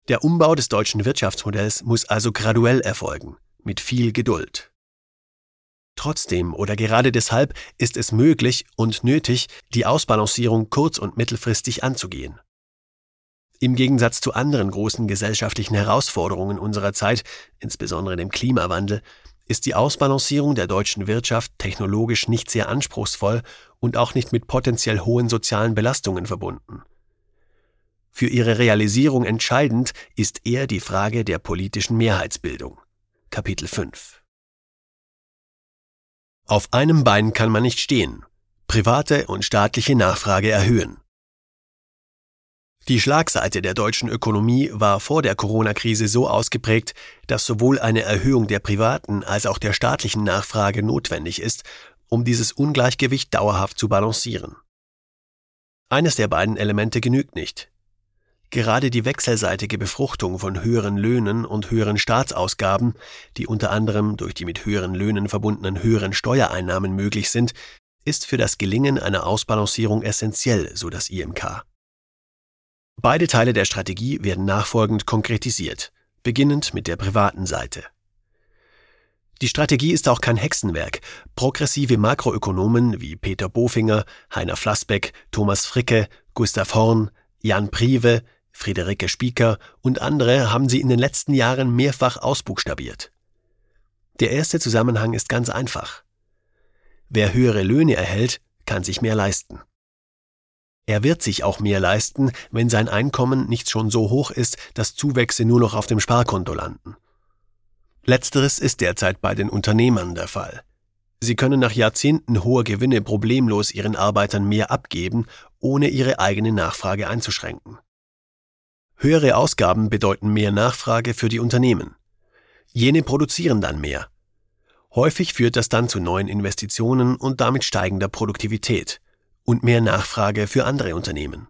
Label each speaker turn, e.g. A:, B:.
A: Der Umbau des deutschen Wirtschaftsmodells muss also graduell erfolgen, mit viel Geduld. Trotzdem oder gerade deshalb ist es möglich und nötig, die Ausbalancierung kurz- und mittelfristig anzugehen. Im Gegensatz zu anderen großen gesellschaftlichen Herausforderungen unserer Zeit, insbesondere dem Klimawandel, ist die Ausbalancierung der deutschen Wirtschaft technologisch nicht sehr anspruchsvoll und auch nicht mit potenziell hohen sozialen Belastungen verbunden. Für ihre Realisierung entscheidend ist eher die Frage der politischen Mehrheitsbildung. Kapitel 5. Auf einem Bein kann man nicht stehen. Private und staatliche Nachfrage erhöhen. Die Schlagseite der deutschen Ökonomie war vor der Corona-Krise so ausgeprägt, dass sowohl eine Erhöhung der privaten als auch der staatlichen Nachfrage notwendig ist, um dieses Ungleichgewicht dauerhaft zu balancieren. Eines der beiden Elemente genügt nicht. Gerade die wechselseitige Befruchtung von höheren Löhnen und höheren Staatsausgaben, die unter anderem durch die mit höheren Löhnen verbundenen höheren Steuereinnahmen möglich sind, ist für das Gelingen einer Ausbalancierung essentiell, so das IMK. Beide Teile der Strategie werden nachfolgend konkretisiert, beginnend mit der privaten Seite. Die Strategie ist auch kein Hexenwerk. Progressive Makroökonomen wie Peter Bofinger, Heiner Flassbeck, Thomas Fricke, Gustav Horn, Jan Prive, Friederike Spieker und andere haben sie in den letzten Jahren mehrfach ausbuchstabiert. Der erste Zusammenhang ist ganz einfach. Wer höhere Löhne erhält, kann sich mehr leisten. Er wird sich auch mehr leisten, wenn sein Einkommen nicht schon so hoch ist, dass Zuwächse nur noch auf dem Sparkonto landen. Letzteres ist derzeit bei den Unternehmern der Fall. Sie können nach Jahrzehnten hoher Gewinne problemlos ihren Arbeitern mehr abgeben, ohne ihre eigene Nachfrage einzuschränken. Höhere Ausgaben bedeuten mehr Nachfrage für die Unternehmen. Jene produzieren dann mehr. Häufig führt das dann zu neuen Investitionen und damit steigender Produktivität und mehr Nachfrage für andere Unternehmen.